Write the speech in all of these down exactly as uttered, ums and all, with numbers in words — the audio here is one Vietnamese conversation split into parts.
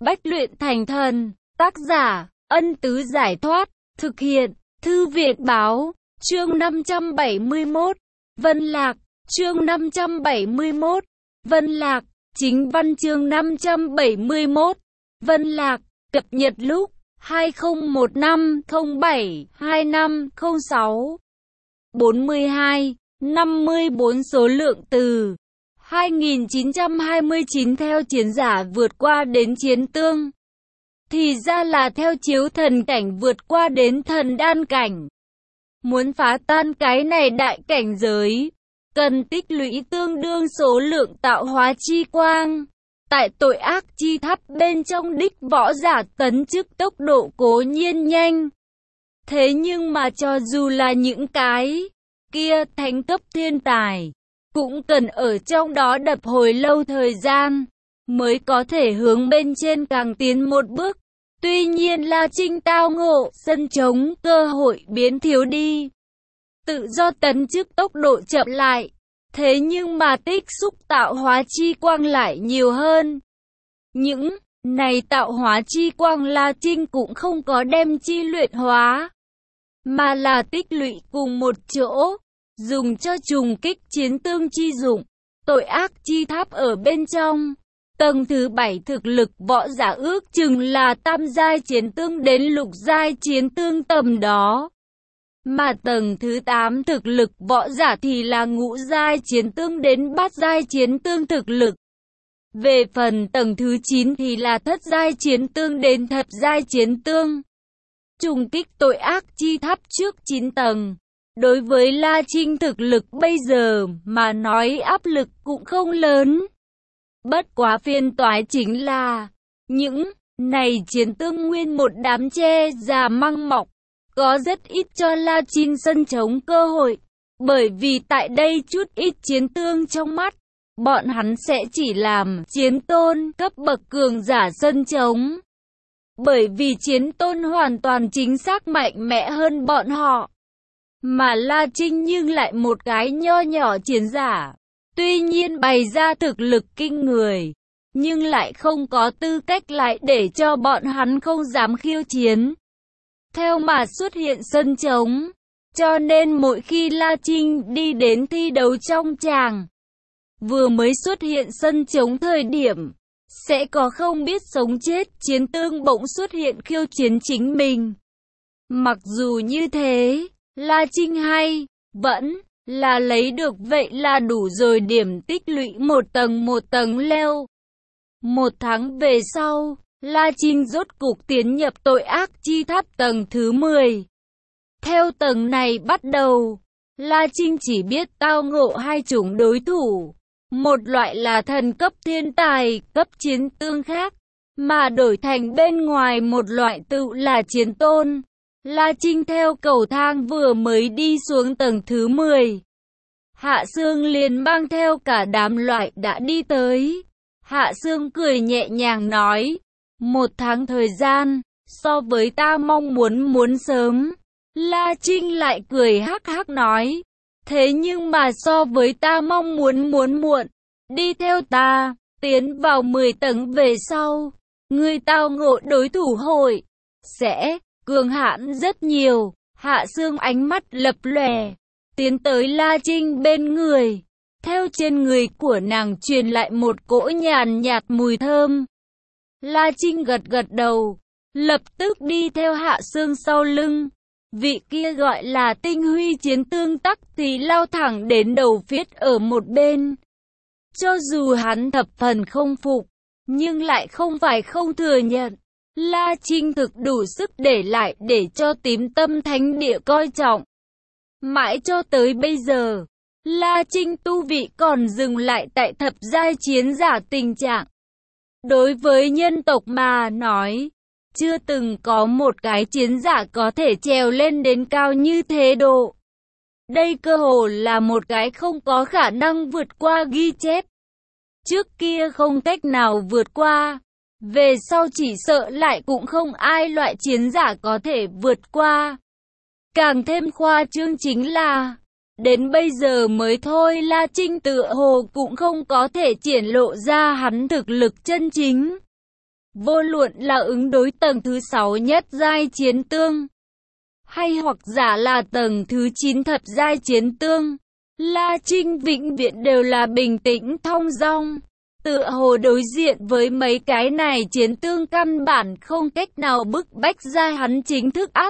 Bách luyện thành thần. Tác giả, Ân Tứ Giải Thoát. Thực hiện, Thư viện Báo. Chương năm trăm bảy mươi mốt. Vân Lạc. Chương năm trăm bảy mươi mốt. Vân Lạc. Chính văn chương năm trăm bảy mươi mốt. Vân Lạc. Cập nhật lúc hai không một năm không bảy hai năm không sáu. bốn mươi hai, năm mươi bốn số lượng từ hai nghìn chín trăm hai mươi chín theo chiến giả vượt qua đến chiến tương. Thì ra là theo chiếu thần cảnh vượt qua đến thần đan cảnh. Muốn phá tan cái này đại cảnh giới, cần tích lũy tương đương số lượng tạo hóa chi quang. Tại tội ác chi tháp bên trong đích võ giả tấn chức tốc độ cố nhiên nhanh. Thế nhưng mà cho dù là những cái kia thánh cấp thiên tài, cũng cần ở trong đó đập hồi lâu thời gian, mới có thể hướng bên trên càng tiến một bước. Tuy nhiên La Trinh tao ngộ, sân trống, cơ hội biến thiếu đi. Tự do tấn chức tốc độ chậm lại. Thế nhưng mà tích xúc tạo hóa chi quang lại nhiều hơn. Những này tạo hóa chi quang La Trinh cũng không có đem chi luyện hóa, mà là tích lũy cùng một chỗ, dùng cho trùng kích chiến tương chi dụng. Tội ác chi tháp ở bên trong. Tầng thứ bảy thực lực võ giả ước chừng là tam giai chiến tương đến lục giai chiến tương tầm đó. Mà tầng thứ tám thực lực võ giả thì là ngũ giai chiến tương đến bát giai chiến tương thực lực. Về phần tầng thứ chín thì là thất giai chiến tương đến thập giai chiến tương. Trùng kích tội ác chi tháp trước chín tầng. Đối với La Trinh thực lực bây giờ mà nói áp lực cũng không lớn. Bất quá phiên toái chính là những này chiến tương nguyên một đám che già măng mọc. Có rất ít cho La Trinh sân trống cơ hội, bởi vì tại đây chút ít chiến tương trong mắt, bọn hắn sẽ chỉ làm chiến tôn cấp bậc cường giả sân trống. Bởi vì chiến tôn hoàn toàn chính xác mạnh mẽ hơn bọn họ. Mà La Trinh nhưng lại một cái nho nhỏ chiến giả, tuy nhiên bày ra thực lực kinh người, nhưng lại không có tư cách lại để cho bọn hắn không dám khiêu chiến. Theo mà xuất hiện sân trống, cho nên mỗi khi La Trinh đi đến thi đấu trong tràng, vừa mới xuất hiện sân trống thời điểm, sẽ có không biết sống chết chiến tương bỗng xuất hiện khiêu chiến chính mình. Mặc dù như thế, La Trinh hay, vẫn là lấy được vậy là đủ rồi, điểm tích lũy một tầng một tầng leo. Một tháng về sau, La Trinh rốt cục tiến nhập tội ác chi tháp tầng thứ mười. Theo tầng này bắt đầu, La Trinh chỉ biết tao ngộ hai chủng đối thủ. Một loại là thần cấp thiên tài, cấp chiến tương khác, mà đổi thành bên ngoài một loại tự là chiến tôn. La Trinh theo cầu thang vừa mới đi xuống tầng thứ mười. Hạ Sương liền mang theo cả đám loại đã đi tới. Hạ Sương cười nhẹ nhàng nói, một tháng thời gian, so với ta mong muốn muốn sớm. La Trinh lại cười hắc hắc nói, thế nhưng mà so với ta mong muốn muốn muộn. Đi theo ta, tiến vào mười tầng về sau, người tao ngộ đối thủ hội sẽ cường hãn rất nhiều. Hạ Sương ánh mắt lập lòe, tiến tới La Trinh bên người. Theo trên người của nàng truyền lại một cỗ nhàn nhạt mùi thơm. La Trinh gật gật đầu, lập tức đi theo Hạ Sương sau lưng. Vị kia gọi là tinh huy chiến tương tắc thì lao thẳng đến đầu phiết ở một bên. Cho dù hắn thập phần không phục, nhưng lại không phải không thừa nhận. La Trinh thực đủ sức để lại để cho tím tâm thánh địa coi trọng. Mãi cho tới bây giờ, La Trinh tu vị còn dừng lại tại thập giai chiến giả tình trạng. Đối với nhân tộc mà nói, chưa từng có một cái chiến giả có thể trèo lên đến cao như thế độ. Đây cơ hồ là một cái không có khả năng vượt qua ghi chép. Trước kia không cách nào vượt qua, về sau chỉ sợ lại cũng không ai loại chiến giả có thể vượt qua. Càng thêm khoa trương chính là, đến bây giờ mới thôi La Trinh tựa hồ cũng không có thể triển lộ ra hắn thực lực chân chính. vô luận là ứng đối tầng thứ sáu nhất giai chiến tương, hay hoặc giả là tầng thứ chín thập giai chiến tương, La Trinh vĩnh viễn đều là bình tĩnh thong dong. Tựa hồ đối diện với mấy cái này chiến tương căn bản không cách nào bức bách ra hắn chính thức áp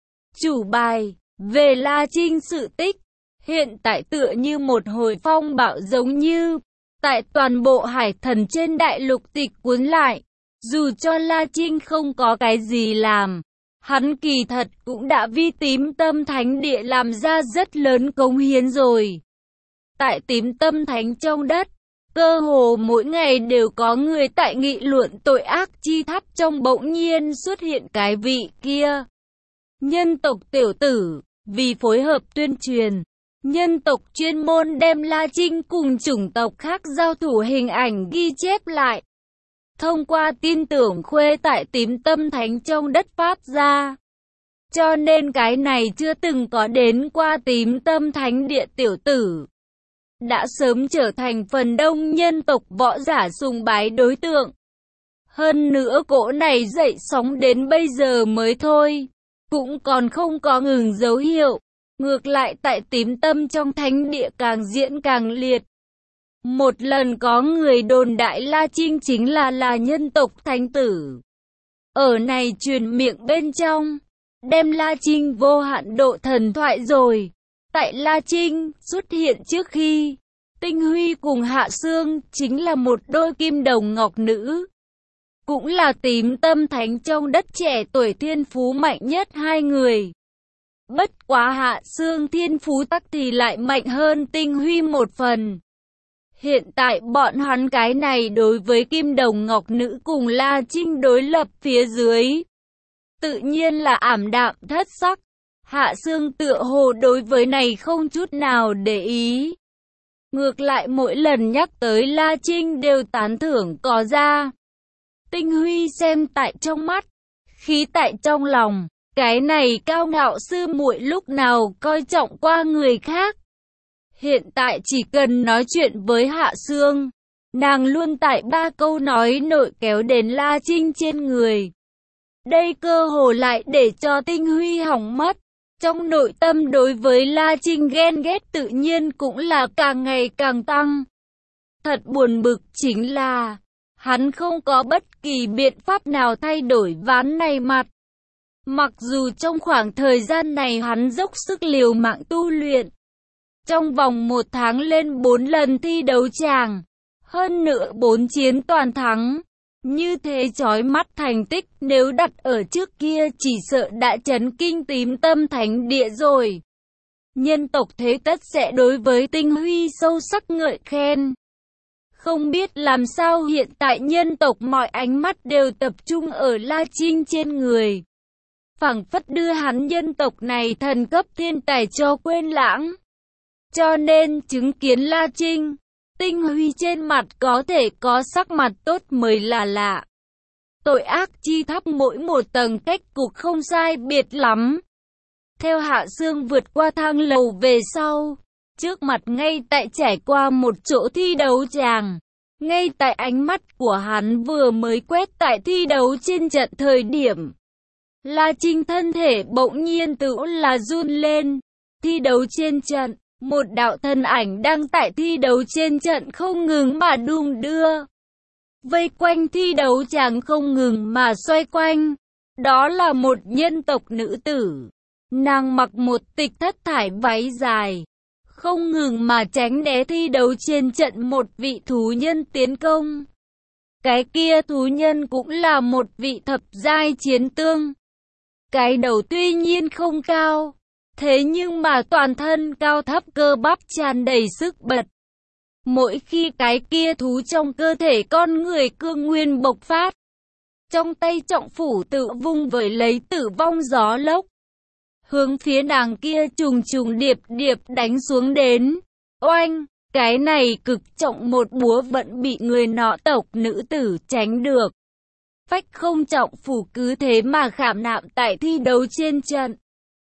chủ bài. Về La Trinh sự tích, hiện tại tựa như một hồi phong bạo giống như tại toàn bộ hải thần trên đại lục tịch cuốn lại. Dù cho La Trinh không có cái gì làm, hắn kỳ thật cũng đã vì Tím Tâm Thánh Địa làm ra rất lớn cống hiến rồi. Tại Tím Tâm Thánh trong đất, cơ hồ mỗi ngày đều có người tại nghị luận tội ác chi tháp trong bỗng nhiên xuất hiện cái vị kia. Nhân tộc tiểu tử, vì phối hợp tuyên truyền, nhân tộc chuyên môn đem La Trinh cùng chủng tộc khác giao thủ hình ảnh ghi chép lại. Thông qua tin tưởng khuê tại Tím Tâm Thánh trong đất phát ra. Cho nên cái này chưa từng có đến qua Tím Tâm Thánh Địa tiểu tử, đã sớm trở thành phần đông nhân tộc võ giả sùng bái đối tượng. Hơn nữa cỗ này dậy sóng đến bây giờ mới thôi, cũng còn không có ngừng dấu hiệu. Ngược lại tại Tím Tâm trong Thánh Địa càng diễn càng liệt. Một lần có người đồn đại La Trinh chính là là nhân tộc thánh tử. Ở này truyền miệng bên trong, đem La Trinh vô hạn độ thần thoại rồi. Tại La Trinh xuất hiện trước khi, Tinh Huy cùng Hạ Sương chính là một đôi kim đồng ngọc nữ. Cũng là Tím Tâm Thánh trong đất trẻ tuổi thiên phú mạnh nhất hai người. Bất quá Hạ Sương thiên phú tắc thì lại mạnh hơn Tinh Huy một phần. Hiện tại bọn hắn cái này đối với kim đồng ngọc nữ cùng La Trinh đối lập phía dưới, tự nhiên là ảm đạm thất sắc. Hạ Sương tựa hồ đối với này không chút nào để ý. Ngược lại mỗi lần nhắc tới La Trinh đều tán thưởng có ra. Tinh Huy xem tại trong mắt, khí tại trong lòng. Cái này cao ngạo sư muội lúc nào coi trọng qua người khác. Hiện tại chỉ cần nói chuyện với Hạ Sương, nàng luôn tại ba câu nói nội kéo đến La Trinh trên người. Đây cơ hồ lại để cho Tinh Huy hỏng mất. Trong nội tâm đối với La Trinh ghen ghét tự nhiên cũng là càng ngày càng tăng. Thật buồn bực chính là, hắn không có bất kỳ biện pháp nào thay đổi ván này mặt. Mặc dù trong khoảng thời gian này hắn dốc sức liều mạng tu luyện, trong vòng một tháng lên bốn lần thi đấu tràng, hơn nữa bốn chiến toàn thắng. Như thế chói mắt thành tích nếu đặt ở trước kia chỉ sợ đã chấn kinh Tím Tâm Thánh Địa rồi. Nhân tộc thế tất sẽ đối với Tinh Huy sâu sắc ngợi khen. Không biết làm sao hiện tại nhân tộc mọi ánh mắt đều tập trung ở La Trinh trên người. Phảng phất đưa hắn nhân tộc này thần cấp thiên tài cho quên lãng. Cho nên chứng kiến La Trinh, Tinh Huy trên mặt có thể có sắc mặt tốt mới là lạ. Tội ác chi tháp mỗi một tầng cách cục không sai biệt lắm. Theo Hạ Sương vượt qua thang lầu về sau, trước mặt ngay tại trải qua một chỗ thi đấu tràng. Ngay tại ánh mắt của hắn vừa mới quét tại thi đấu trên trận thời điểm, La Trinh thân thể bỗng nhiên tự là run lên. Thi đấu trên trận, một đạo thân ảnh đang tại thi đấu trên trận không ngừng mà đung đưa. Vây quanh thi đấu chàng không ngừng mà xoay quanh. Đó là một nhân tộc nữ tử. Nàng mặc một tịch thất thải váy dài, không ngừng mà tránh né thi đấu trên trận một vị thú nhân tiến công. Cái kia thú nhân cũng là một vị thập giai chiến tương. Cái đầu tuy nhiên không cao, thế nhưng mà toàn thân cao thấp cơ bắp tràn đầy sức bật. Mỗi khi cái kia thú trong cơ thể con người cương nguyên bộc phát, trong tay trọng phủ tự vung vẩy lấy tử vong gió lốc, hướng phía nàng kia trùng trùng điệp điệp đánh xuống đến. Oanh, cái này cực trọng một búa vẫn bị người nọ tộc nữ tử tránh được. Phách không trọng phủ cứ thế mà khảm nạm tại thi đấu trên trận.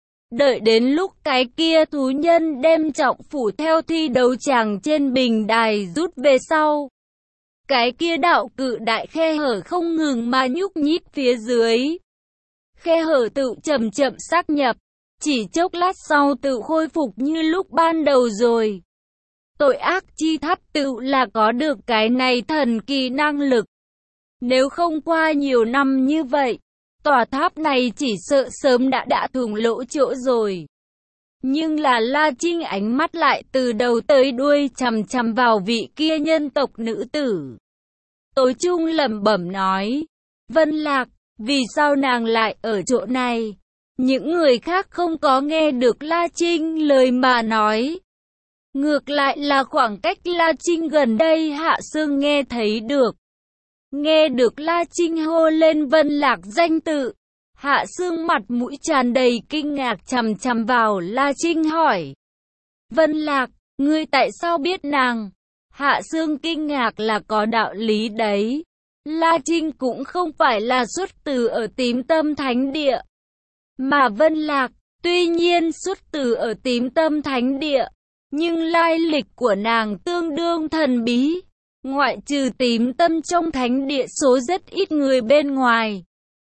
Đợi đến lúc cái kia thú nhân đem trọng phủ theo thi đấu tràng trên bình đài rút về sau, cái kia đạo cự đại khe hở không ngừng mà nhúc nhích phía dưới. Khe hở tự chậm chậm xác nhập, chỉ chốc lát sau tự khôi phục như lúc ban đầu rồi. Tội ác chi tháp tự là có được cái này thần kỳ năng lực. Nếu không qua nhiều năm như vậy, tòa tháp này chỉ sợ sớm đã đã thủng lỗ chỗ rồi. Nhưng là La Trinh ánh mắt lại từ đầu tới đuôi chằm chằm vào vị kia nhân tộc nữ tử. Tối Trung lẩm bẩm nói, Vân Lạc, vì sao nàng lại ở chỗ này? Những người khác không có nghe được La Trinh lời mà nói. Ngược lại là khoảng cách La Trinh gần đây Hạ Sương nghe thấy được. Nghe được La Trinh hô lên Vân Lạc danh tự, Hạ Sương mặt mũi tràn đầy kinh ngạc chằm chằm vào La Trinh hỏi. Vân Lạc, ngươi tại sao biết nàng? Hạ Sương kinh ngạc là có đạo lý đấy. La Trinh cũng không phải là xuất từ ở Tím Tâm Thánh Địa. Mà Vân Lạc, tuy nhiên xuất từ ở Tím Tâm Thánh Địa, nhưng lai lịch của nàng tương đương thần bí. Ngoại trừ Tím Tâm trong Thánh Địa số rất ít người bên ngoài.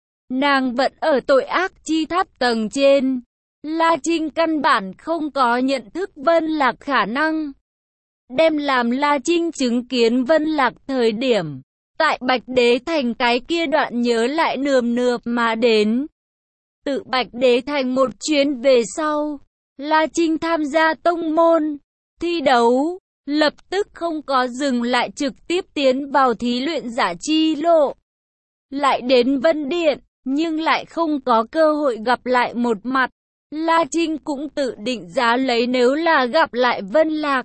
Nàng vẫn ở tội ác chi tháp tầng trên. La Trinh căn bản không có nhận thức Vân Lạc khả năng. Đem làm La Trinh chứng kiến Vân Lạc thời điểm, tại Bạch Đế Thành cái kia đoạn nhớ lại nườm nượp mà đến. Tự Bạch Đế Thành một chuyến về sau, La Trinh tham gia tông môn, thi đấu, lập tức không có dừng lại trực tiếp tiến vào thí luyện giả chi lộ. Lại đến Vân Điện, nhưng lại không có cơ hội gặp lại một mặt. La Trinh cũng tự định giá lấy nếu là gặp lại Vân Lạc,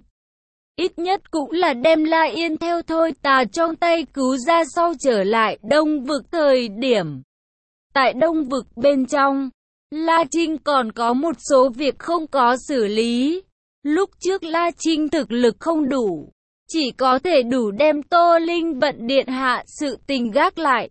ít nhất cũng là đem La Yên theo Thôi Tà trong tay cứu ra sau trở lại Đông Vực thời điểm. Tại Đông Vực bên trong, La Trinh còn có một số việc không có xử lý. Lúc trước La Trinh thực lực không đủ, chỉ có thể đủ đem Tô Linh Vận điện hạ sự tình gác lại.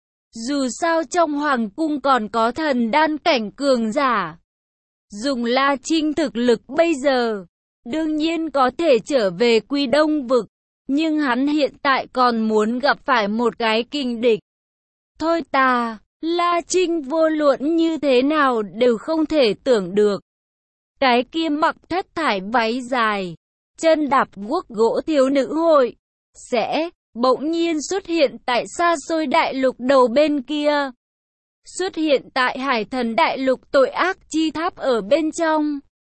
Dù sao trong hoàng cung còn có thần đan cảnh cường giả. Dùng La Trinh thực lực bây giờ, đương nhiên có thể trở về Quy Đông Vực, nhưng hắn hiện tại còn muốn gặp phải một cái kình địch. Thôi ta, La Trinh vô luận như thế nào đều không thể tưởng được. Cái kia mặc thất thải váy dài, chân đạp guốc gỗ thiếu nữ hội, sẽ bỗng nhiên xuất hiện tại xa xôi đại lục đầu bên kia. Xuất hiện tại Hải Thần đại lục tội ác chi tháp ở bên trong.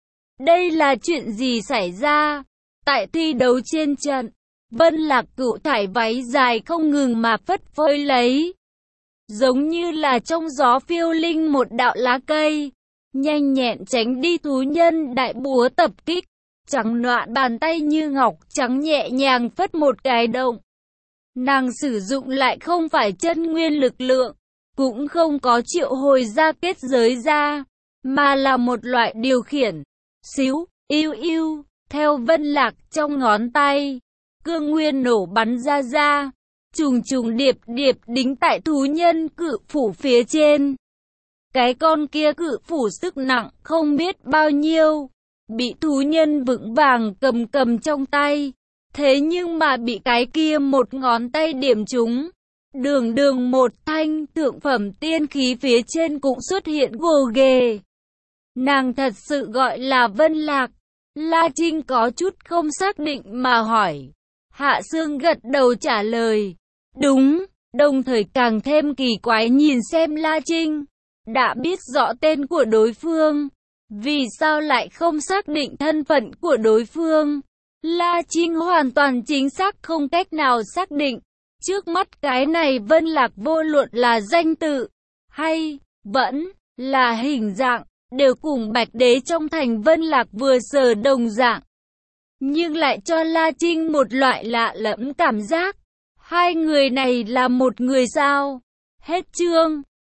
Đây là chuyện gì xảy ra? Tại thi đấu trên trận, Vân Lạc cựu thải váy dài không ngừng mà phất phới lấy. Giống như là trong gió phiêu linh một đạo lá cây, nhanh nhẹn tránh đi thú nhân đại búa tập kích. Trắng noạn bàn tay như ngọc trắng nhẹ nhàng phất một cái động. Nàng sử dụng lại không phải chân nguyên lực lượng, cũng không có triệu hồi ra kết giới ra, mà là một loại điều khiển. Xíu, yêu yêu, theo Vân Lạc trong ngón tay, cương nguyên nổ bắn ra ra, trùng trùng điệp điệp đính tại thú nhân cự phủ phía trên. Cái con kia cự phủ sức nặng không biết bao nhiêu, bị thú nhân vững vàng cầm cầm trong tay. Thế nhưng mà bị cái kia một ngón tay điểm trúng. Đường đường một thanh thượng phẩm tiên khí phía trên cũng xuất hiện gồ ghề. Nàng thật sự gọi là Vân Lạc. La Trinh có chút không xác định mà hỏi. Hạ Sương gật đầu trả lời. Đúng, đồng thời càng thêm kỳ quái nhìn xem La Trinh. Đã biết rõ tên của đối phương, vì sao lại không xác định thân phận của đối phương? La Trinh hoàn toàn chính xác không cách nào xác định. Trước mắt cái này Vân Lạc vô luận là danh tự, hay vẫn là hình dạng, đều cùng Bạch Đế trong thành Vân Lạc vừa sờ đồng dạng. Nhưng lại cho La Trinh một loại lạ lẫm cảm giác. Hai người này là một người sao? Hết chương.